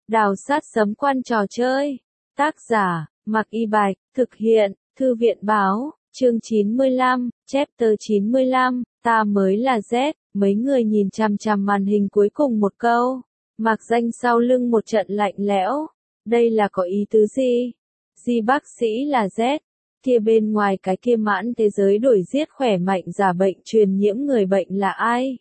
Đào sát sấm quan trò chơi. Tác giả, Mạc Y Bạch, thực hiện, Thư viện Báo, chương 95, chapter 95, ta mới là Z, mấy người nhìn chằm chằm màn hình cuối cùng một câu. Mạc Danh sau lưng một trận lạnh lẽo. Đây là có ý tứ gì? Di bác sĩ là Z, kia bên ngoài cái kia mãn thế giới đuổi giết khỏe mạnh giả bệnh truyền nhiễm người bệnh là ai?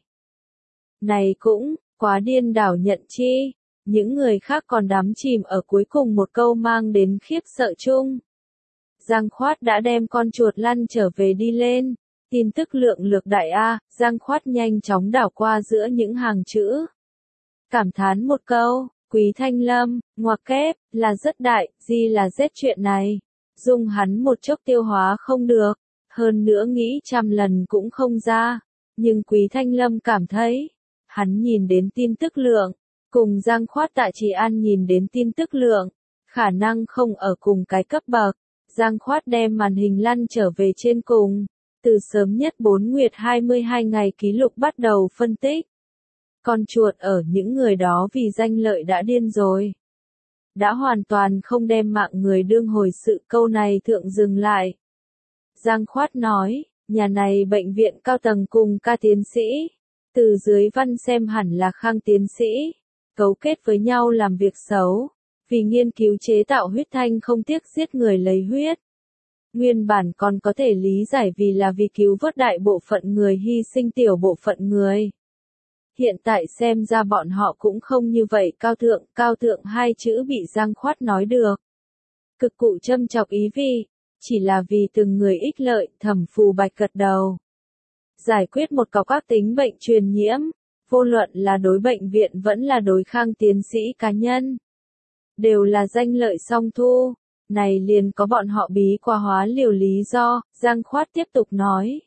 Này cũng, quá điên đảo nhận chi. Những người khác còn đắm chìm ở cuối cùng một câu mang đến khiếp sợ chung. Giang Khoát đã đem con chuột lăn trở về đi lên. Tin tức lượng lược đại A, Giang Khoát nhanh chóng đảo qua giữa những hàng chữ. Cảm thán một câu, Quý Thanh Lâm, ngoặc kép, là rất đại, gì là giết chuyện này. Dung hắn một chốc tiêu hóa không được, hơn nữa nghĩ trăm lần cũng không ra. Nhưng Quý Thanh Lâm cảm thấy, hắn nhìn đến tin tức lượng, cùng Giang Khoát Tạ Trì An nhìn đến tin tức lượng, khả năng không ở cùng cái cấp bậc. Giang Khoát đem màn hình lăn trở về trên cùng, từ sớm nhất 4 nguyệt 22 ngày ký lục bắt đầu phân tích. Con chuột ở những người đó vì danh lợi đã điên rồi. Đã hoàn toàn không đem mạng người đương hồi sự câu này thượng dừng lại. Giang Khoát nói, nhà này bệnh viện cao tầng cùng ca tiến sĩ, từ dưới văn xem hẳn là Khang tiến sĩ, cấu kết với nhau làm việc xấu, vì nghiên cứu chế tạo huyết thanh không tiếc giết người lấy huyết. Nguyên bản còn có thể lý giải vì cứu vớt đại bộ phận người hy sinh tiểu bộ phận người. Hiện tại xem ra bọn họ cũng không như vậy cao thượng hai chữ bị Giang Khoát nói được. Cực cụ châm chọc ý vị, chỉ là vì từng người ích lợi, Thẩm Phù Bạch gật đầu. Giải quyết một cọc ác tính bệnh truyền nhiễm, vô luận là đối bệnh viện vẫn là đối Khang tiến sĩ cá nhân. Đều là danh lợi song thu, này liền có bọn họ bí qua hóa liều lý do, Giang Khoát tiếp tục nói.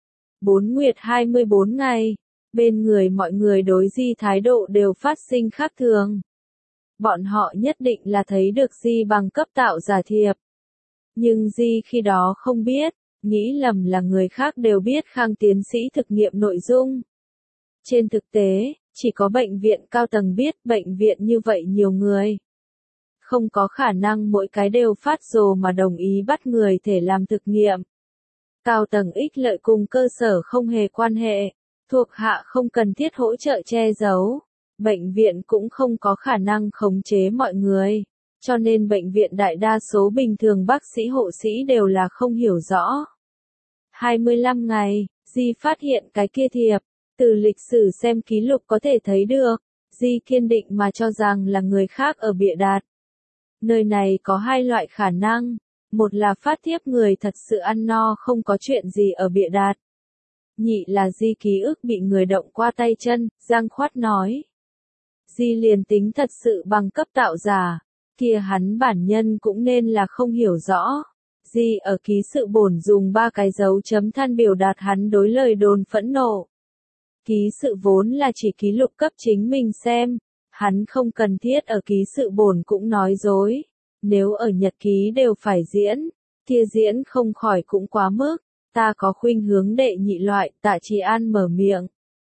4 nguyệt 24 ngày, bên người mọi người đối Di thái độ đều phát sinh khác thường. Bọn họ nhất định là thấy được Di bằng cấp tạo giả thiệp. Nhưng Di khi đó không biết, nghĩ lầm là người khác đều biết Khang tiến sĩ thực nghiệm nội dung. Trên thực tế, chỉ có bệnh viện cao tầng biết bệnh viện như vậy nhiều người. Không có khả năng mỗi cái đều phát rồ mà đồng ý bắt người thể làm thực nghiệm. Cao tầng ích lợi cùng cơ sở không hề quan hệ, thuộc hạ không cần thiết hỗ trợ che giấu. Bệnh viện cũng không có khả năng khống chế mọi người, cho nên bệnh viện đại đa số bình thường bác sĩ hộ sĩ đều là không hiểu rõ. 25 ngày, Di phát hiện cái kia thiệp, từ lịch sử xem ký lục có thể thấy được, Di kiên định mà cho rằng là người khác ở bịa đặt. Nơi này có hai loại khả năng, một là phát thiếp người thật sự ăn no không có chuyện gì ở bịa đặt. Nhị là Di ký ức bị người động qua tay chân, Giang Khoát nói. Di liền tính thật sự bằng cấp tạo giả, kia hắn bản nhân cũng nên là không hiểu rõ. Di ở ký sự bổn dùng 3 cái dấu chấm than biểu đạt hắn đối lời đồn phẫn nộ. Ký sự vốn là chỉ ký lục cấp chính mình xem, hắn không cần thiết ở ký sự bổn cũng nói dối. Nếu ở nhật ký đều phải diễn, kia diễn không khỏi cũng quá mức. Ta có khuynh hướng đệ nhị loại, Tạ Trì An mở miệng.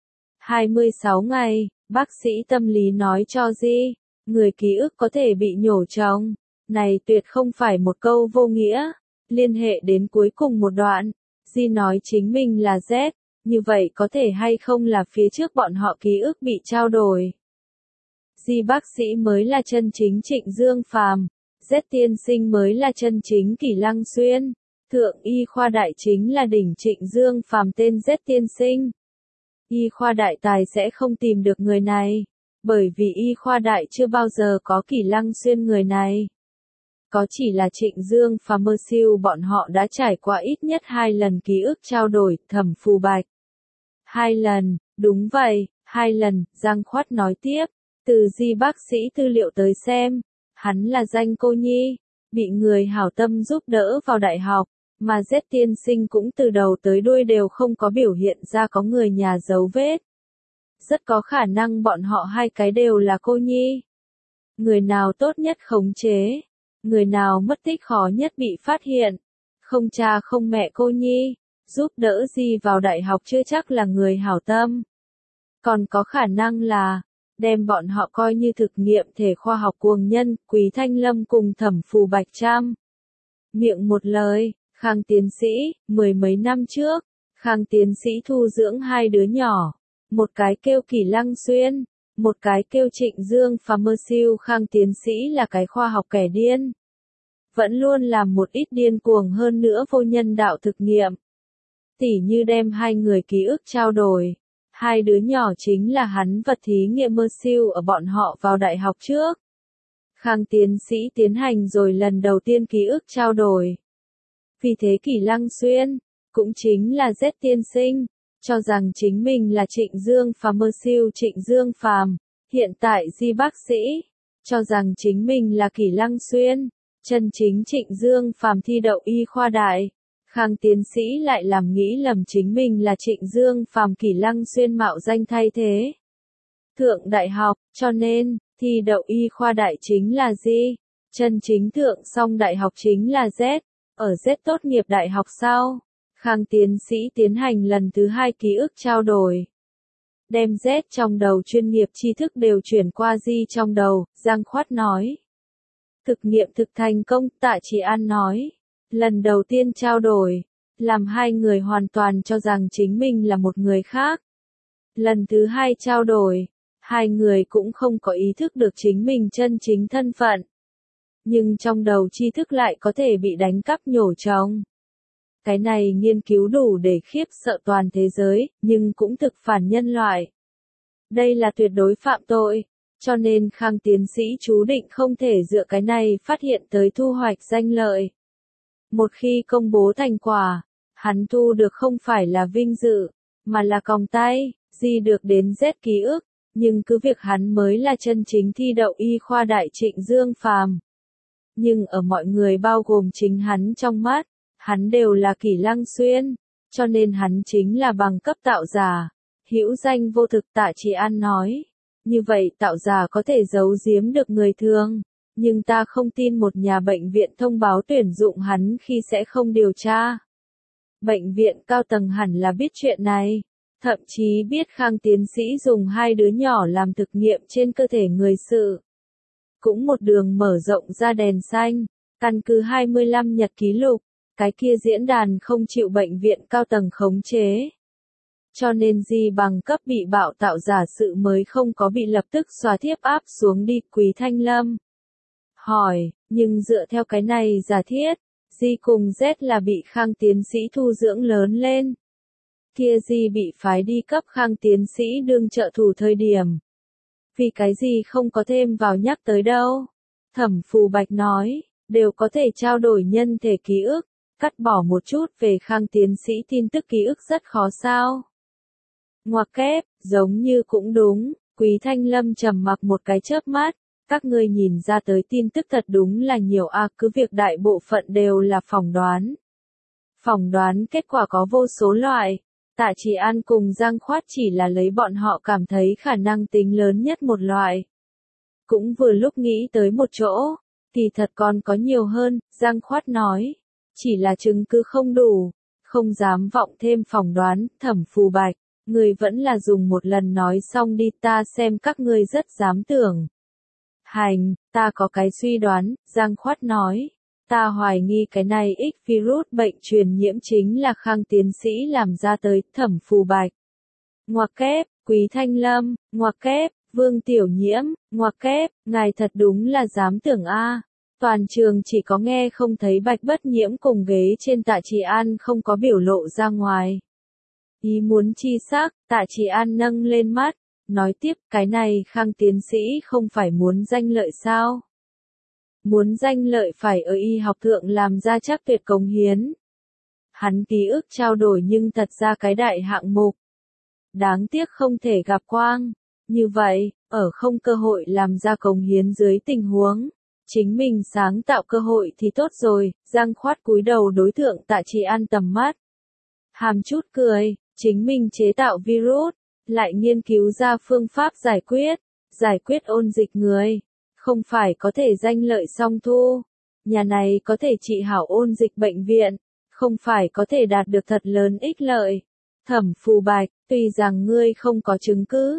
26 ngày, bác sĩ tâm lý nói cho Di, người ký ức có thể bị nhổ trống. Này tuyệt không phải một câu vô nghĩa. Liên hệ đến cuối cùng một đoạn, Di nói chính mình là Z, như vậy có thể hay không là phía trước bọn họ ký ức bị trao đổi. Di bác sĩ mới là chân chính Trịnh Dương Phàm, Z tiên sinh mới là chân chính Kỷ Lăng Xuyên. Thượng y khoa đại chính là đỉnh Trịnh Dương Phàm tên Z tiên sinh. Y khoa đại tài sẽ không tìm được người này, bởi vì y khoa đại chưa bao giờ có Kỷ Lăng Xuyên người này. Có chỉ là Trịnh Dương Phàm mơ siêu bọn họ đã trải qua ít nhất 2 lần ký ức trao đổi, Thẩm Phù Bạch. 2 lần, đúng vậy, 2 lần, Giang Khoát nói tiếp, từ Di bác sĩ tư liệu tới xem, hắn là danh cô nhi, bị người hảo tâm giúp đỡ vào đại học. Mà Z tiên sinh cũng từ đầu tới đuôi đều không có biểu hiện ra có người nhà dấu vết. Rất có khả năng bọn họ hai cái đều là cô nhi. Người nào tốt nhất khống chế, người nào mất tích khó nhất bị phát hiện. Không cha không mẹ cô nhi, giúp đỡ Di vào đại học chưa chắc là người hảo tâm. Còn có khả năng là, đem bọn họ coi như thực nghiệm thể khoa học cuồng nhân. Quý Thanh Lâm cùng Thẩm Phù Bạch Trăm miệng một lời, Khang tiến sĩ, mười mấy năm trước, Khang tiến sĩ thu dưỡng hai đứa nhỏ, một cái kêu Kỳ Lăng Xuyên, một cái kêu Trịnh Dương Pharmaceutical. Khang tiến sĩ là cái khoa học kẻ điên, vẫn luôn làm một ít điên cuồng hơn nữa vô nhân đạo thực nghiệm. Tỉ như đem hai người ký ức trao đổi. Hai đứa nhỏ chính là hắn vật thí nghiệm mơ siêu ở bọn họ vào đại học trước. Khang tiến sĩ tiến hành rồi lần đầu tiên ký ức trao đổi. Vì thế Kỳ Lăng Xuyên, cũng chính là Z tiên sinh, cho rằng chính mình là Trịnh Dương Pharmaceutical. Trịnh Dương Phàm, hiện tại Di bác sĩ, cho rằng chính mình là Kỳ Lăng Xuyên, chân chính Trịnh Dương Phàm thi đậu y khoa đại. Khang tiến sĩ lại làm nghĩ lầm chính mình là Trịnh Dương Phàm. Kỳ Lăng Xuyên mạo danh thay thế thượng đại học, cho nên, thi đậu y khoa đại chính là Di, chân chính thượng xong đại học chính là Z. Ở Z tốt nghiệp đại học sau, Khang tiến sĩ tiến hành lần thứ hai ký ức trao đổi. Đem Z trong đầu chuyên nghiệp tri thức đều chuyển qua Di trong đầu, Giang Khoát nói. Thực nghiệm thực thành công, Tạ Chỉ An nói. Lần đầu tiên trao đổi, làm hai người hoàn toàn cho rằng chính mình là một người khác. Lần thứ hai trao đổi, hai người cũng không có ý thức được chính mình chân chính thân phận. Nhưng trong đầu tri thức lại có thể bị đánh cắp nhổ trống. Cái này nghiên cứu đủ để khiếp sợ toàn thế giới, nhưng cũng thực phản nhân loại. Đây là tuyệt đối phạm tội, cho nên Khang tiến sĩ chú định không thể dựa cái này phát hiện tới thu hoạch danh lợi. Một khi công bố thành quả, hắn thu được không phải là vinh dự, mà là còng tay. Di được đến Z ký ức, nhưng cứ việc hắn mới là chân chính thi đậu y khoa đại Trịnh Dương Phàm. Nhưng ở mọi người bao gồm chính hắn trong mắt, hắn đều là Kỳ Lăng Xuyên, cho nên hắn chính là bằng cấp tạo giả, hữu danh vô thực. Tạ Chỉ An nói, như vậy tạo giả có thể giấu giếm được người thường, nhưng ta không tin một nhà bệnh viện thông báo tuyển dụng hắn khi sẽ không điều tra. Bệnh viện cao tầng hẳn là biết chuyện này, thậm chí biết Khang tiến sĩ dùng hai đứa nhỏ làm thực nghiệm trên cơ thể người sự. Cũng một đường mở rộng ra đèn xanh, căn cứ 25 nhật ký lục, cái kia diễn đàn không chịu bệnh viện cao tầng khống chế. Cho nên Di bằng cấp bị bạo tạo giả sự mới không có bị lập tức xóa tiếp áp xuống đi. Quý Thanh Lâm hỏi, nhưng dựa theo cái này giả thiết, Di cùng Z là bị Khang tiến sĩ thu dưỡng lớn lên. Kia Di bị phái đi cấp Khang tiến sĩ đương trợ thủ thời điểm. Vì cái gì không có thêm vào nhắc tới đâu. Thẩm Phù Bạch nói, đều có thể trao đổi nhân thể ký ức, cắt bỏ một chút về Khang tiến sĩ tin tức ký ức rất khó sao. Ngoặc kép, giống như cũng đúng. Quý Thanh Lâm trầm mặc một cái chớp mắt. Các ngươi nhìn ra tới tin tức thật đúng là nhiều cứ việc đại bộ phận đều là phỏng đoán. Phỏng đoán kết quả có vô số loại. Tạ Chỉ An cùng Giang Khoát chỉ là lấy bọn họ cảm thấy khả năng tính lớn nhất một loại. Cũng vừa lúc nghĩ tới một chỗ, thì thật còn có nhiều hơn, Giang Khoát nói. Chỉ là chứng cứ không đủ, không dám vọng thêm phỏng đoán. Thẩm Phù Bạch, người vẫn là dùng một lần nói xong đi, ta xem các ngươi rất dám tưởng. Hành, ta có cái suy đoán, Giang Khoát nói. Ta hoài nghi cái này virus bệnh truyền nhiễm chính là Khang tiến sĩ làm ra tới. Thẩm Phù Bạch. Ngoặc kép, Quý Thanh Lâm, ngoặc kép, Vương Tiểu Nhiễm, ngoặc kép, ngài thật đúng là dám tưởng Toàn trường chỉ có nghe không thấy Bạch Bất Nhiễm cùng ghế trên Tạ Chỉ An không có biểu lộ ra ngoài. Ý muốn chi sắc, Tạ Chỉ An nâng lên mắt, nói tiếp, cái này Khang tiến sĩ không phải muốn danh lợi sao? Muốn danh lợi phải ở y học thượng làm ra chắc tuyệt cống hiến. Hắn ký ức trao đổi nhưng thật ra cái đại hạng mục. Đáng tiếc không thể gặp quang. Như vậy, ở không cơ hội làm ra cống hiến dưới tình huống, chính mình sáng tạo cơ hội thì tốt rồi. Giang Khoát cúi đầu đối tượng Tạ Chỉ An tầm mắt. Hàm chút cười, chính mình chế tạo virus, lại nghiên cứu ra phương pháp giải quyết ôn dịch người. Không phải có thể danh lợi song thu. Nhà này có thể trị hảo ôn dịch bệnh viện, không phải có thể đạt được thật lớn ích lợi. Thẩm Phù Bạch, tuy rằng ngươi không có chứng cứ,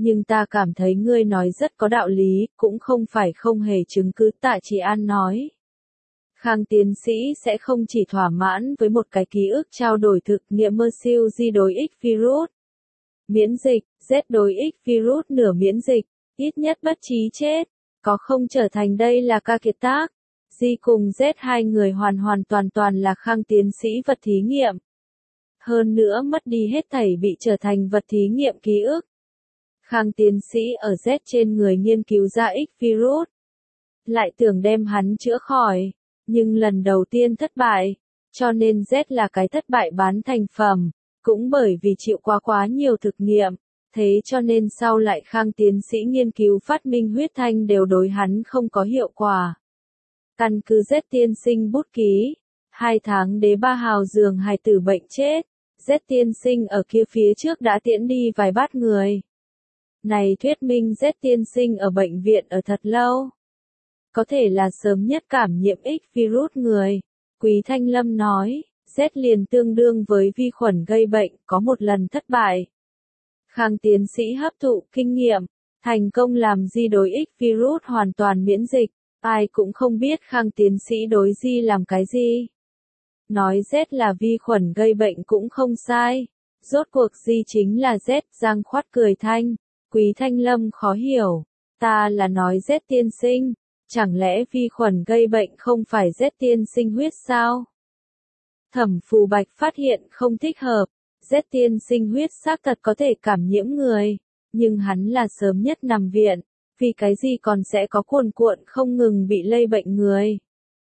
Nhưng ta cảm thấy ngươi nói rất có đạo lý, cũng không phải không hề chứng cứ, Tạ Chỉ An nói. Khang tiến sĩ sẽ không chỉ thỏa mãn với một cái ký ức trao đổi thực nghiệm mơ siêu di đối X virus. Miễn dịch, Z đối X virus nửa miễn dịch, ít nhất bất trí chết, có không trở thành đây là ca kiệt tác. Di cùng Z hai người hoàn hoàn toàn toàn là Khang tiến sĩ vật thí nghiệm. Hơn nữa mất đi hết thảy bị trở thành vật thí nghiệm ký ức. Khang tiến sĩ ở Z trên người nghiên cứu ra X virus. Lại tưởng đem hắn chữa khỏi, nhưng lần đầu tiên thất bại, cho nên Z là cái thất bại bán thành phẩm, cũng bởi vì chịu quá nhiều thực nghiệm, thế cho nên sau lại Khang tiến sĩ nghiên cứu phát minh huyết thanh đều đối hắn không có hiệu quả. Căn cứ Z tiên sinh bút ký, 2 tháng đế ba hào giường hài tử bệnh chết, Z tiên sinh ở kia phía trước đã tiễn đi vài bát người. Này thuyết minh Z tiên sinh ở bệnh viện ở thật lâu. Có thể là sớm nhất cảm nhiễm X virus người. Quý Thanh Lâm nói, Z liền tương đương với vi khuẩn gây bệnh, có một lần thất bại. Khang tiến sĩ hấp thụ kinh nghiệm, thành công làm Di đối X virus hoàn toàn miễn dịch. Ai cũng không biết Khang tiến sĩ đối Di làm cái gì. Nói Z là vi khuẩn gây bệnh cũng không sai. Rốt cuộc Di chính là Z, Giang Khoát cười thanh. Quý Thanh Lâm khó hiểu. Ta là nói Z tiên sinh. Chẳng lẽ vi khuẩn gây bệnh không phải Z tiên sinh huyết sao? Thẩm Phù Bạch phát hiện không thích hợp. Z tiên sinh huyết xác thật có thể cảm nhiễm người. Nhưng hắn là sớm nhất nằm viện. Vì cái gì còn sẽ có cuồn cuộn không ngừng bị lây bệnh người?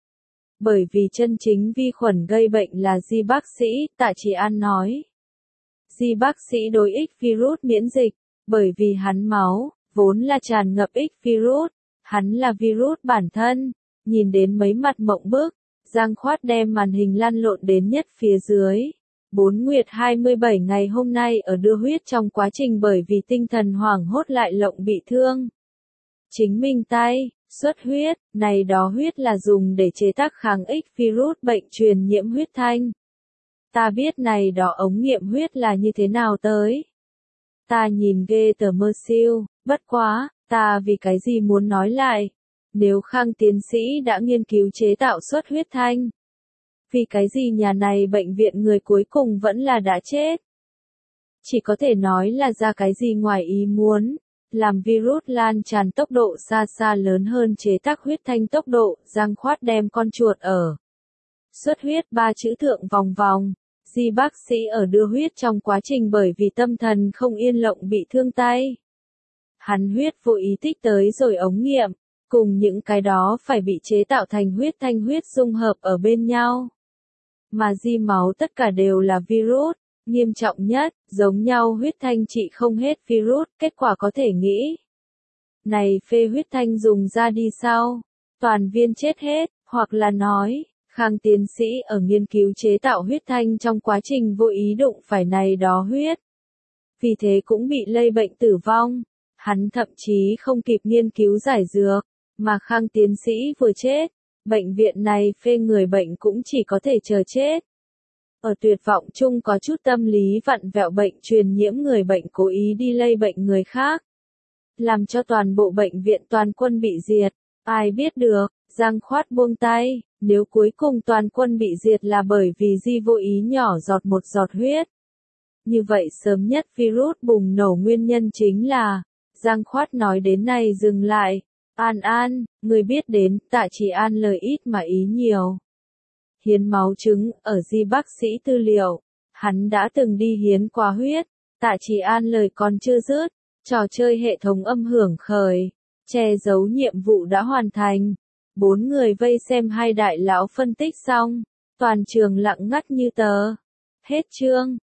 Bởi vì chân chính vi khuẩn gây bệnh là Di bác sĩ, Tạ Chỉ An nói. Di bác sĩ đối X virus miễn dịch, bởi vì hắn máu, vốn là tràn ngập X virus, hắn là virus bản thân, nhìn đến mấy mặt mộng bức, Giang Khoát đem màn hình lăn lộn đến nhất phía dưới. 4 nguyệt 27 ngày hôm nay ở đưa huyết trong quá trình bởi vì tinh thần hoảng hốt lại lộng bị thương. Chính mình tay, xuất huyết, này đó huyết là dùng để chế tác kháng X virus bệnh truyền nhiễm huyết thanh. Ta biết này đó ống nghiệm huyết là như thế nào tới. Ta nhìn ghê tờ mơ siêu, bất quá, ta vì cái gì muốn nói lại. Nếu Khang tiến sĩ đã nghiên cứu chế tạo xuất huyết thanh. Vì cái gì nhà này bệnh viện người cuối cùng vẫn là đã chết. Chỉ có thể nói là ra cái gì ngoài ý muốn. Làm virus lan tràn tốc độ xa xa lớn hơn chế tác huyết thanh tốc độ, Giang Khoát đem con chuột ở. Xuất huyết 3 chữ thượng vòng vòng, Di bác sĩ ở đưa huyết trong quá trình bởi vì tâm thần không yên lộng bị thương tay. Hắn huyết vô ý tích tới rồi ống nghiệm, cùng những cái đó phải bị chế tạo thành huyết thanh huyết dung hợp ở bên nhau. Mà Di máu tất cả đều là virus. Nghiêm trọng nhất, giống nhau huyết thanh trị không hết virus, kết quả có thể nghĩ. Này phê huyết thanh dùng ra đi sau, toàn viên chết hết, hoặc là nói, Khang tiến sĩ ở nghiên cứu chế tạo huyết thanh trong quá trình vô ý đụng phải này đó huyết. Vì thế cũng bị lây bệnh tử vong, hắn thậm chí không kịp nghiên cứu giải dược, mà Khang tiến sĩ vừa chết, bệnh viện này phê người bệnh cũng chỉ có thể chờ chết. Ở tuyệt vọng chung có chút tâm lý vặn vẹo bệnh truyền nhiễm người bệnh cố ý đi lây bệnh người khác. Làm cho toàn bộ bệnh viện toàn quân bị diệt. Ai biết được, Giang Khoát buông tay, nếu cuối cùng toàn quân bị diệt là bởi vì Di vô ý nhỏ giọt một giọt huyết. Như vậy sớm nhất virus bùng nổ nguyên nhân chính là, Giang Khoát nói đến này dừng lại. An, người biết đến, Tạ Chỉ An lời ít mà ý nhiều. Hiến máu trứng, ở Di bác sĩ tư liệu, hắn đã từng đi hiến qua huyết, Tạ Chỉ An lời còn chưa dứt, trò chơi hệ thống âm hưởng khởi, che giấu nhiệm vụ đã hoàn thành. 4 người vây xem hai đại lão phân tích xong, toàn trường lặng ngắt như tờ. Hết chương.